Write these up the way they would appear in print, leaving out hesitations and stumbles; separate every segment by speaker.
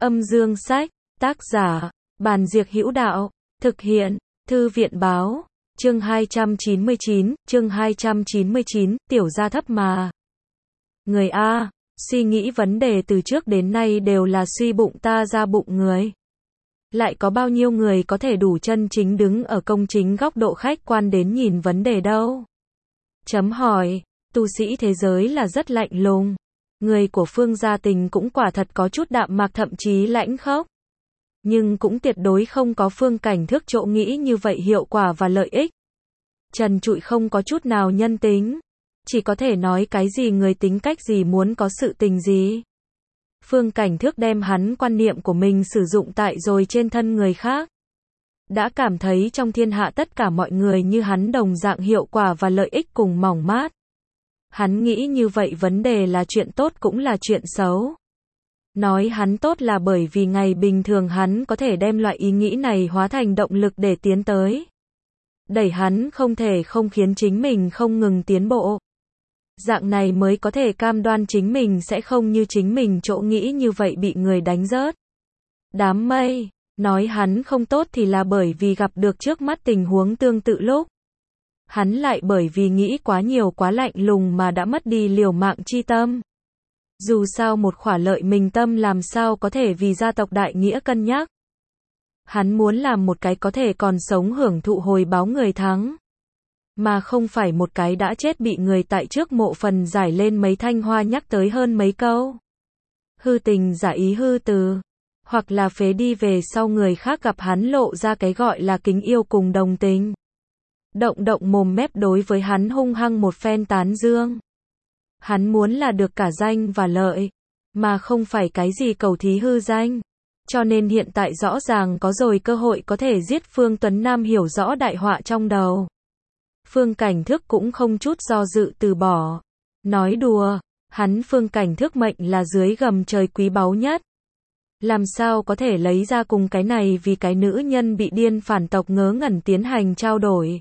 Speaker 1: Âm dương sách, tác giả, Bàn Diệc Hữu Đạo, thực hiện, Thư viện báo, chương 299, tiểu gia thấp mà. Người A, suy nghĩ vấn đề từ trước đến nay đều là suy bụng ta ra bụng người. Lại có bao nhiêu người có thể đủ chân chính đứng ở công chính góc độ khách quan đến nhìn vấn đề đâu? Chấm hỏi, tu sĩ thế giới là rất lạnh lùng. Người của Phương Gia Tình cũng quả thật có chút đạm mạc thậm chí lãnh khốc. Nhưng cũng tuyệt đối không có Phương Cảnh Thước chỗ nghĩ như vậy hiệu quả và lợi ích. Trần trụi không có chút nào nhân tính. Chỉ có thể nói cái gì người tính cách gì muốn có sự tình gì. Phương Cảnh Thước đem hắn quan niệm của mình sử dụng tại rồi trên thân người khác. Đã cảm thấy trong thiên hạ tất cả mọi người như hắn đồng dạng hiệu quả và lợi ích cùng mỏng mát. Hắn nghĩ như vậy vấn đề là chuyện tốt cũng là chuyện xấu. Nói hắn tốt là bởi vì ngày bình thường hắn có thể đem loại ý nghĩ này hóa thành động lực để tiến tới. Đẩy hắn không thể không khiến chính mình không ngừng tiến bộ. Dạng này mới có thể cam đoan chính mình sẽ không như chính mình chỗ nghĩ như vậy bị người đánh rớt. Đám mây, nói hắn không tốt thì là bởi vì gặp được trước mắt tình huống tương tự lúc. Hắn lại bởi vì nghĩ quá nhiều quá lạnh lùng mà đã mất đi liều mạng chi tâm. Dù sao một khỏa lợi mình tâm làm sao có thể vì gia tộc đại nghĩa cân nhắc. Hắn muốn làm một cái có thể còn sống hưởng thụ hồi báo người thắng. Mà không phải một cái đã chết bị người tại trước mộ phần giải lên mấy thanh hoa nhắc tới hơn mấy câu. Hư tình giả ý hư từ. Hoặc là phế đi về sau người khác gặp hắn lộ ra cái gọi là kính yêu cùng đồng tình. Động động mồm mép đối với hắn hung hăng một phen tán dương. Hắn muốn là được cả danh và lợi, mà không phải cái gì cầu thí hư danh. Cho nên hiện tại rõ ràng có rồi cơ hội có thể giết Phương Tuấn Nam hiểu rõ đại họa trong đầu. Phương Cảnh Thước cũng không chút do dự từ bỏ. Nói đùa, hắn Phương Cảnh Thước mệnh là dưới gầm trời quý báu nhất. Làm sao có thể lấy ra cùng cái này vì cái nữ nhân bị điên phản tộc ngớ ngẩn tiến hành trao đổi.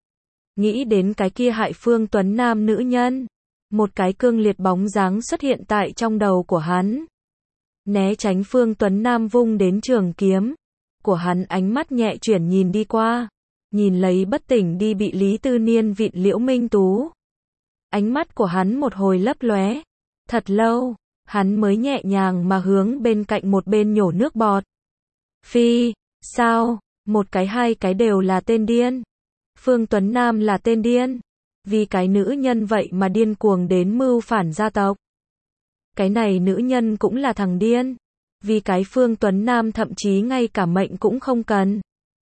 Speaker 1: Nghĩ đến cái kia hại Phương Tuấn Nam nữ nhân. Một cái cương liệt bóng dáng xuất hiện tại trong đầu của hắn. Né tránh Phương Tuấn Nam vung đến trường kiếm. Của hắn ánh mắt nhẹ chuyển nhìn đi qua. Nhìn lấy bất tỉnh đi bị Lý Tư Niên vịn Liễu Minh Tú. Ánh mắt của hắn một hồi lấp lóe. Thật lâu, hắn mới nhẹ nhàng mà hướng bên cạnh một bên nhổ nước bọt. Phi, sao, một cái hai cái đều là tên điên. Phương Tuấn Nam là tên điên. Vì cái nữ nhân vậy mà điên cuồng đến mưu phản gia tộc. Cái này nữ nhân cũng là thằng điên. Vì cái Phương Tuấn Nam thậm chí ngay cả mệnh cũng không cần.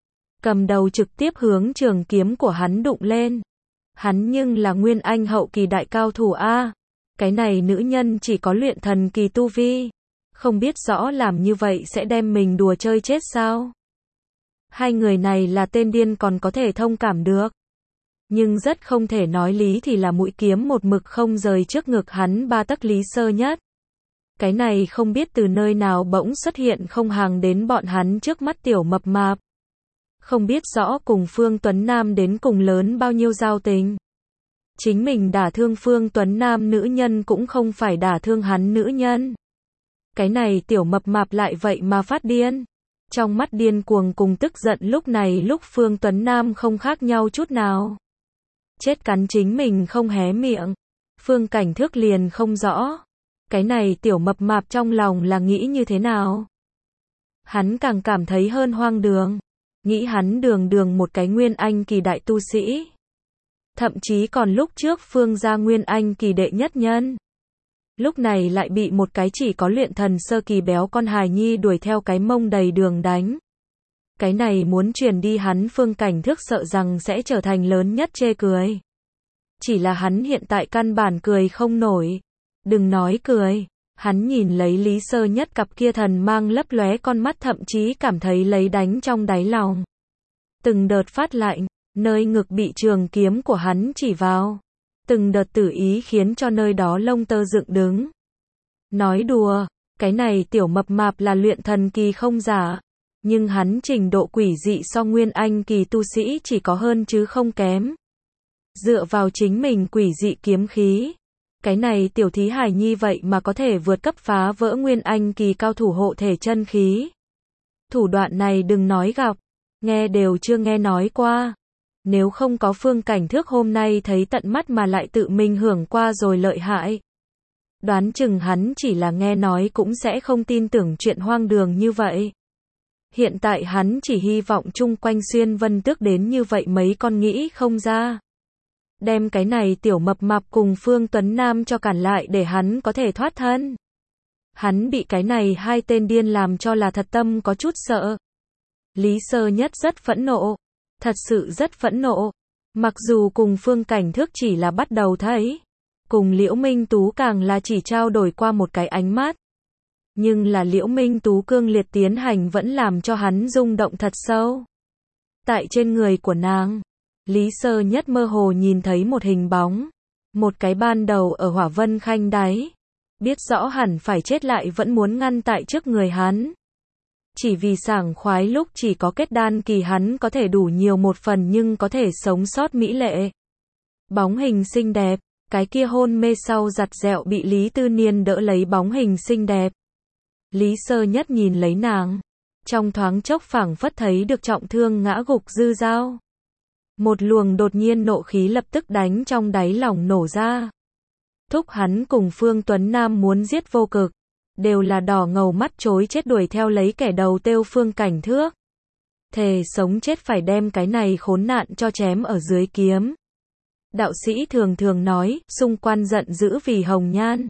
Speaker 1: Cầm đầu trực tiếp hướng trường kiếm của hắn đụng lên. Hắn nhưng là nguyên anh hậu kỳ đại cao thủ A. Cái này nữ nhân chỉ có luyện thần kỳ tu vi. Không biết rõ làm như vậy sẽ đem mình đùa chơi chết sao. Hai người này là tên điên còn có thể thông cảm được. Nhưng rất không thể nói lý thì là mũi kiếm một mực không rời trước ngực hắn 3 tấc Lý Sơ Nhất. Cái này không biết từ nơi nào bỗng xuất hiện không hàng đến bọn hắn trước mắt tiểu mập mạp. Không biết rõ cùng Phương Tuấn Nam đến cùng lớn bao nhiêu giao tình. Chính mình đả thương Phương Tuấn Nam nữ nhân cũng không phải đả thương hắn nữ nhân. Cái này tiểu mập mạp lại vậy mà phát điên. Trong mắt điên cuồng cùng tức giận lúc này lúc Phương Tuấn Nam không khác nhau chút nào. Chết cắn chính mình không hé miệng. Phương Cảnh Thước liền không rõ. Cái này tiểu mập mạp trong lòng là nghĩ như thế nào. Hắn càng cảm thấy hơn hoang đường. Nghĩ hắn đường một cái nguyên anh kỳ đại tu sĩ. Thậm chí còn lúc trước Phương gia nguyên anh kỳ đệ nhất nhân. Lúc này lại bị một cái chỉ có luyện thần sơ kỳ béo con hài nhi đuổi theo cái mông đầy đường đánh. Cái này muốn truyền đi hắn Phương Cảnh Thước sợ rằng sẽ trở thành lớn nhất chê cười. Chỉ là hắn hiện tại căn bản cười không nổi. Đừng nói cười. Hắn nhìn lấy Lý Sơ Nhất cặp kia thần mang lấp lóe con mắt thậm chí cảm thấy lấy đánh trong đáy lòng. Từng đợt phát lạnh, nơi ngực bị trường kiếm của hắn chỉ vào. Từng đợt tử ý khiến cho nơi đó lông tơ dựng đứng. Nói đùa, cái này tiểu mập mạp là luyện thần kỳ không giả. Nhưng hắn trình độ quỷ dị so nguyên anh kỳ tu sĩ chỉ có hơn chứ không kém. Dựa vào chính mình quỷ dị kiếm khí. Cái này tiểu thí hài nhi vậy mà có thể vượt cấp phá vỡ nguyên anh kỳ cao thủ hộ thể chân khí. Thủ đoạn này đừng nói gặp, nghe đều chưa nghe nói qua. Nếu không có Phương Cảnh Thước hôm nay thấy tận mắt mà lại tự mình hưởng qua rồi lợi hại. Đoán chừng hắn chỉ là nghe nói cũng sẽ không tin tưởng chuyện hoang đường như vậy. Hiện tại hắn chỉ hy vọng chung quanh Xuyên Vân Tước đến như vậy mấy con nghĩ không ra. Đem cái này tiểu mập mạp cùng Phương Tuấn Nam cho cản lại để hắn có thể thoát thân. Hắn bị cái này hai tên điên làm cho là thật tâm có chút sợ. Lý Sơ Nhất rất phẫn nộ. Thật sự rất phẫn nộ. Mặc dù cùng Phương Cảnh Thước chỉ là bắt đầu thấy. Cùng Liễu Minh Tú càng là chỉ trao đổi qua một cái ánh mắt. Nhưng là Liễu Minh Tú cương liệt tiến hành vẫn làm cho hắn rung động thật sâu. Tại trên người của nàng, Lý Sơ Nhất mơ hồ nhìn thấy một hình bóng. Một cái ban đầu ở Hỏa Vân Khanh đáy. Biết rõ hẳn phải chết lại vẫn muốn ngăn tại trước người hắn. Chỉ vì sảng khoái lúc chỉ có kết đan kỳ hắn có thể đủ nhiều một phần nhưng có thể sống sót mỹ lệ. Bóng hình xinh đẹp, cái kia hôn mê sau giặt dẹo bị Lý Tư Niên đỡ lấy bóng hình xinh đẹp. Lý Sơ Nhất nhìn lấy nàng, trong thoáng chốc phảng phất thấy được trọng thương ngã gục Dư Dao. Một luồng đột nhiên nộ khí lập tức đánh trong đáy lòng nổ ra. Thúc hắn cùng Phương Tuấn Nam muốn giết vô cực, đều là đỏ ngầu mắt chối chết đuổi theo lấy kẻ đầu têu Phương Cảnh Thước. Thề sống chết phải đem cái này khốn nạn cho chém ở dưới kiếm. Đạo sĩ thường thường nói, xung quanh giận dữ vì hồng nhan.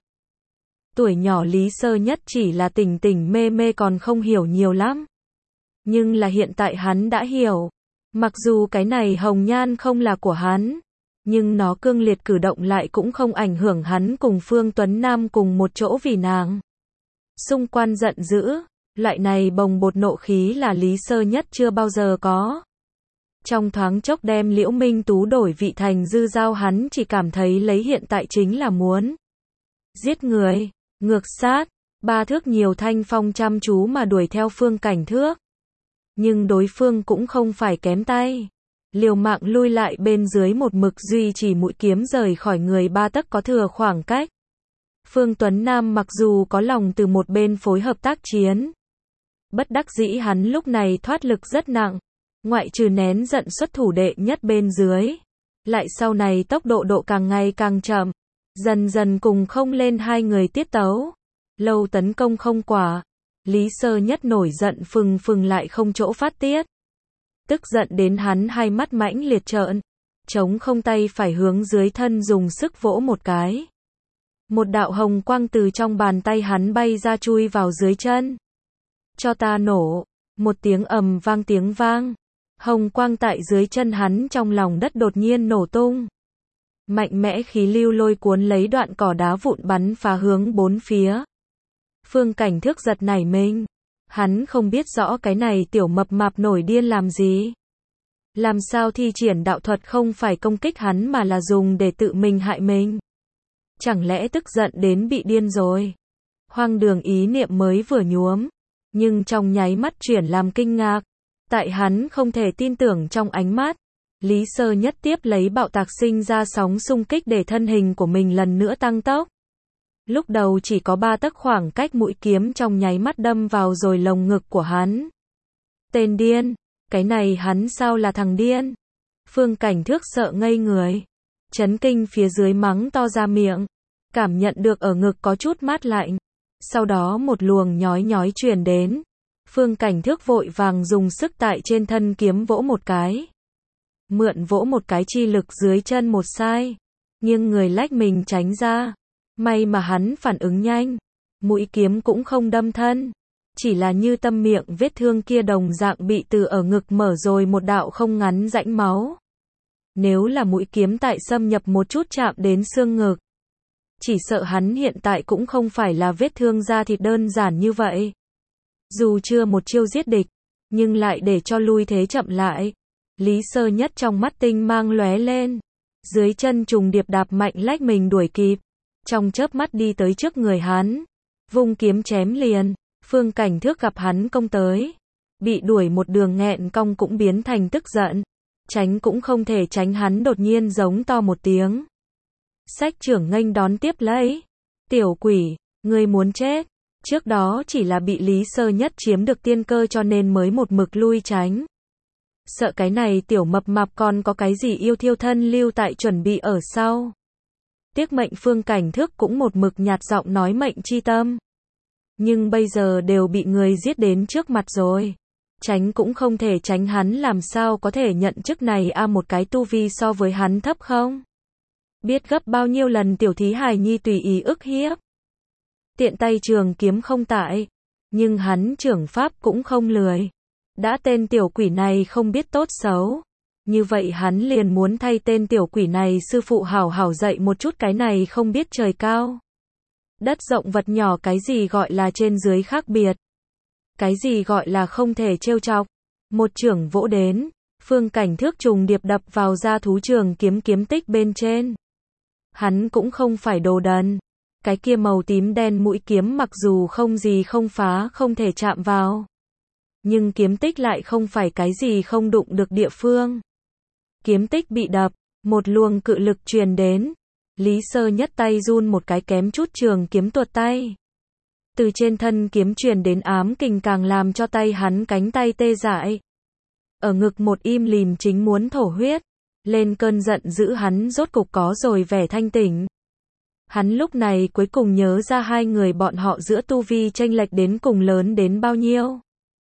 Speaker 1: Tuổi nhỏ Lý Sơ Nhất chỉ là tỉnh tỉnh mê mê còn không hiểu nhiều lắm. Nhưng là hiện tại hắn đã hiểu. Mặc dù cái này hồng nhan không là của hắn, nhưng nó cương liệt cử động lại cũng không ảnh hưởng hắn cùng Phương Tuấn Nam cùng một chỗ vì nàng. Xung quanh giận dữ, loại này bồng bột nộ khí là Lý Sơ Nhất chưa bao giờ có. Trong thoáng chốc đem Liễu Minh Tú đổi vị thành Dư Dao hắn chỉ cảm thấy lấy hiện tại chính là muốn giết người, ngược sát, ba thước nhiều thanh phong chăm chú mà đuổi theo Phương Cảnh Thước. Nhưng đối phương cũng không phải kém tay. Liều mạng lui lại bên dưới một mực duy trì mũi kiếm rời khỏi người ba tấc có thừa khoảng cách. Phương Tuấn Nam mặc dù có lòng từ một bên phối hợp tác chiến. Bất đắc dĩ hắn lúc này thoát lực rất nặng. Ngoại trừ nén giận xuất thủ đệ nhất bên dưới. Lại sau này tốc độ càng ngày càng chậm. Dần dần cùng không lên hai người tiết tấu. Lâu tấn công không quả. Lý Sơ Nhất nổi giận phừng phừng lại không chỗ phát tiết. Tức giận đến hắn hai mắt mãnh liệt trợn. Chống không tay phải hướng dưới thân dùng sức vỗ một cái. Một đạo hồng quang từ trong bàn tay hắn bay ra chui vào dưới chân. Cho ta nổ. Một tiếng ầm vang tiếng vang. Hồng quang tại dưới chân hắn trong lòng đất đột nhiên nổ tung. Mạnh mẽ khí lưu lôi cuốn lấy đoạn cỏ đá vụn bắn phá hướng bốn phía. Phương Cảnh Thước giật nảy mình. Hắn không biết rõ cái này tiểu mập mạp nổi điên làm gì. Làm sao thi triển đạo thuật không phải công kích hắn mà là dùng để tự mình hại mình. Chẳng lẽ tức giận đến bị điên rồi. Hoang đường ý niệm mới vừa nhuốm. Nhưng trong nháy mắt chuyển làm kinh ngạc. Tại hắn không thể tin tưởng trong ánh mắt. Lý Sơ Nhất tiếp lấy bạo tạc sinh ra sóng xung kích để thân hình của mình lần nữa tăng tốc. Lúc đầu chỉ có 3 tấc khoảng cách mũi kiếm trong nháy mắt đâm vào rồi lồng ngực của hắn. Tên điên, cái này hắn sao là thằng điên? Phương Cảnh Thước sợ ngây người. Chấn kinh phía dưới mắng to ra miệng. Cảm nhận được ở ngực có chút mát lạnh. Sau đó một luồng nhói nhói truyền đến. Phương Cảnh Thước vội vàng dùng sức tại trên thân kiếm vỗ một cái. Mượn vỗ một cái chi lực dưới chân một sai. Nhưng người lách mình tránh ra. May mà hắn phản ứng nhanh. Mũi kiếm cũng không đâm thân. Chỉ là như tâm miệng vết thương kia đồng dạng bị từ ở ngực mở rồi một đạo không ngắn rãnh máu. Nếu là mũi kiếm tại xâm nhập một chút chạm đến xương ngực. Chỉ sợ hắn hiện tại cũng không phải là vết thương da thịt đơn giản như vậy. Dù chưa một chiêu giết địch, nhưng lại để cho lui thế chậm lại. Lý Sơ Nhất trong mắt tinh mang lóe lên. Dưới chân trùng điệp đạp mạnh lách mình đuổi kịp. Trong chớp mắt đi tới trước người hắn. Vung kiếm chém liền. Phương Cảnh Thước gặp hắn công tới. Bị đuổi một đường nghẹn cong cũng biến thành tức giận. Tránh cũng không thể tránh hắn đột nhiên giống to một tiếng. Sách trưởng nghênh đón tiếp lấy. Tiểu quỷ, ngươi muốn chết. Trước đó chỉ là bị Lý Sơ Nhất chiếm được tiên cơ cho nên mới một mực lui tránh. Sợ cái này tiểu mập mạp còn có cái gì yêu thiêu thân lưu tại chuẩn bị ở sau. Tiếc mệnh Phương Cảnh Thước cũng một mực nhạt giọng nói mệnh chi tâm. Nhưng bây giờ đều bị người giết đến trước mặt rồi. Tránh cũng không thể tránh, hắn làm sao có thể nhận chức này một cái tu vi so với hắn thấp không? Biết gấp bao nhiêu lần tiểu thí hài nhi tùy ý ức hiếp. Tiện tay trường kiếm không tại. Nhưng hắn trưởng pháp cũng không lười. Đã tên tiểu quỷ này không biết tốt xấu. Như vậy hắn liền muốn thay tên tiểu quỷ này sư phụ hảo hảo dạy một chút cái này không biết trời cao đất rộng vật nhỏ, cái gì gọi là trên dưới khác biệt. Cái gì gọi là không thể trêu chọc. Một chưởng vỗ đến, Phương Cảnh Thước trùng điệp đập vào da thú trường kiếm kiếm tích bên trên. Hắn cũng không phải đồ đần. Cái kia màu tím đen mũi kiếm mặc dù không gì không phá, không thể chạm vào. Nhưng kiếm tích lại không phải cái gì không đụng được địa phương. Kiếm tích bị đập, một luồng cự lực truyền đến. Lý Sơ Nhất tay run một cái kém chút trường kiếm tuột tay. Từ trên thân kiếm truyền đến ám kình càng làm cho tay hắn cánh tay tê dại. Ở ngực một im lìm chính muốn thổ huyết. Lên cơn giận dữ hắn rốt cục có rồi vẻ thanh tỉnh. Hắn lúc này cuối cùng nhớ ra hai người bọn họ giữa tu vi chênh lệch đến cùng lớn đến bao nhiêu.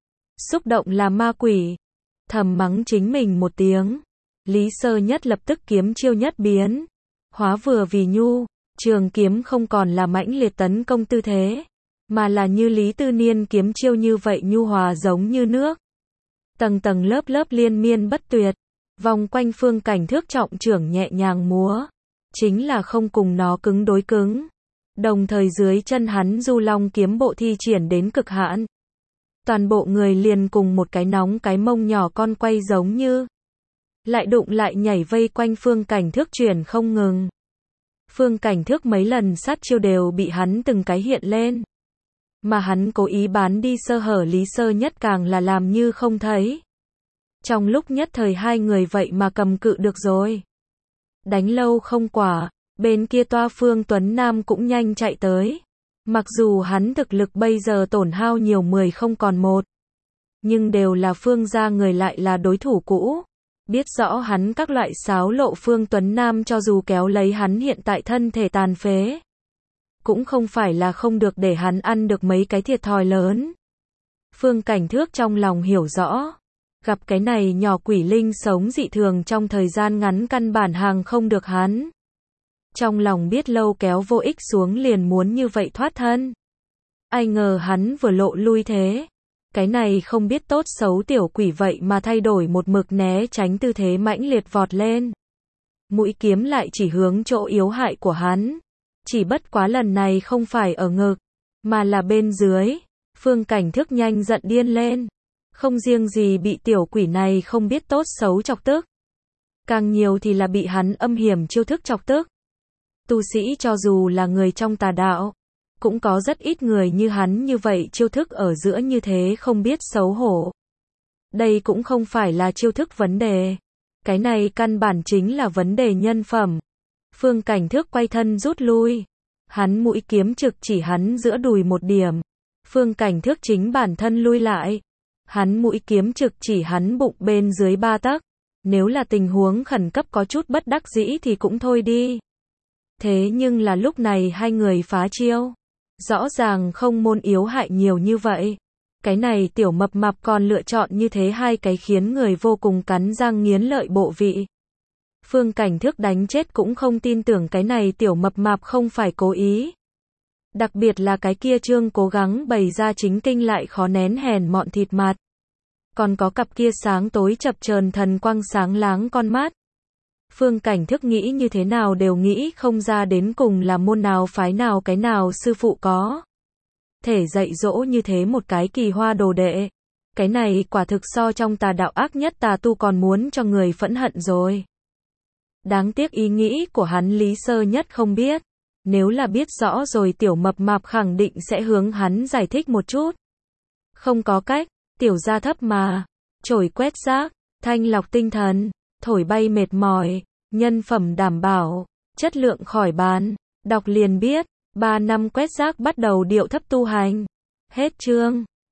Speaker 1: Xúc động là ma quỷ. Thầm mắng chính mình một tiếng. Lý Sơ Nhất lập tức kiếm chiêu nhất biến. Hóa vừa vì nhu, trường kiếm không còn là mãnh liệt tấn công tư thế, mà là như Lý Tư Niên kiếm chiêu như vậy nhu hòa giống như nước. Tầng tầng lớp lớp liên miên bất tuyệt, vòng quanh Phương Cảnh Thước trọng trưởng nhẹ nhàng múa, chính là không cùng nó cứng đối cứng. Đồng thời dưới chân hắn Du Long kiếm bộ thi triển đến cực hạn. Toàn bộ người liền cùng một cái nóng cái mông nhỏ con quay giống như. Lại đụng lại nhảy vây quanh Phương Cảnh Thước chuyển không ngừng. Phương Cảnh Thước mấy lần sát chiêu đều bị hắn từng cái hiện lên. Mà hắn cố ý bán đi sơ hở Lý Sơ Nhất càng là làm như không thấy. Trong lúc nhất thời hai người vậy mà cầm cự được rồi. Đánh lâu không quả, bên kia toa Phương Tuấn Nam cũng nhanh chạy tới. Mặc dù hắn thực lực bây giờ tổn hao nhiều 10 không còn 1. Nhưng đều là Phương gia người lại là đối thủ cũ. Biết rõ hắn các loại xáo lộ Phương Tuấn Nam cho dù kéo lấy hắn hiện tại thân thể tàn phế. Cũng không phải là không được để hắn ăn được mấy cái thiệt thòi lớn. Phương Cảnh Thước trong lòng hiểu rõ. Gặp cái này nhỏ quỷ linh sống dị thường trong thời gian ngắn căn bản hàng không được hắn. Trong lòng biết lâu kéo vô ích xuống liền muốn như vậy thoát thân. Ai ngờ hắn vừa lộ lui thế. Cái này không biết tốt xấu tiểu quỷ vậy mà thay đổi một mực né tránh tư thế mãnh liệt vọt lên. Mũi kiếm lại chỉ hướng chỗ yếu hại của hắn. Chỉ bất quá lần này không phải ở ngực, mà là bên dưới. Phương Cảnh Thước nhanh giận điên lên. Không riêng gì bị tiểu quỷ này không biết tốt xấu chọc tức. Càng nhiều thì là bị hắn âm hiểm chiêu thức chọc tức. Tu sĩ cho dù là người trong tà đạo, cũng có rất ít người như hắn như vậy chiêu thức ở giữa như thế không biết xấu hổ. Đây cũng không phải là chiêu thức vấn đề. Cái này căn bản chính là vấn đề nhân phẩm. Phương Cảnh Thước quay thân rút lui. Hắn mũi kiếm trực chỉ hắn giữa đùi một điểm. Phương Cảnh Thước chính bản thân lui lại. Hắn mũi kiếm trực chỉ hắn bụng bên dưới 3 tấc. Nếu là tình huống khẩn cấp có chút bất đắc dĩ thì cũng thôi đi. Thế nhưng là lúc này hai người phá chiêu. Rõ ràng không môn yếu hại nhiều như vậy. Cái này tiểu mập mạp còn lựa chọn như thế hai cái khiến người vô cùng cắn răng nghiến lợi bộ vị. Phương Cảnh Thước đánh chết cũng không tin tưởng cái này tiểu mập mạp không phải cố ý. Đặc biệt là cái kia trương cố gắng bày ra chính kinh lại khó nén hèn mọn thịt mặt. Còn có cặp kia sáng tối chập chờn thần quang sáng láng con mắt. Phương Cảnh Thước nghĩ như thế nào đều nghĩ không ra đến cùng là môn nào phái nào cái nào sư phụ có thể dạy dỗ như thế một cái kỳ hoa đồ đệ. Cái này quả thực so trong tà đạo ác nhất tà tu còn muốn cho người phẫn hận rồi. Đáng tiếc ý nghĩ của hắn Lý Sơ Nhất không biết. Nếu là biết rõ rồi tiểu mập mạp khẳng định sẽ hướng hắn giải thích một chút. Không có cách, tiểu gia thấp mà. Chổi quét rác, thanh lọc tinh thần, thổi bay mệt mỏi, nhân phẩm đảm bảo. Chất lượng khỏi bàn. Đọc liền biết. 3 năm quét rác bắt đầu điệu thấp tu hành. Hết chương.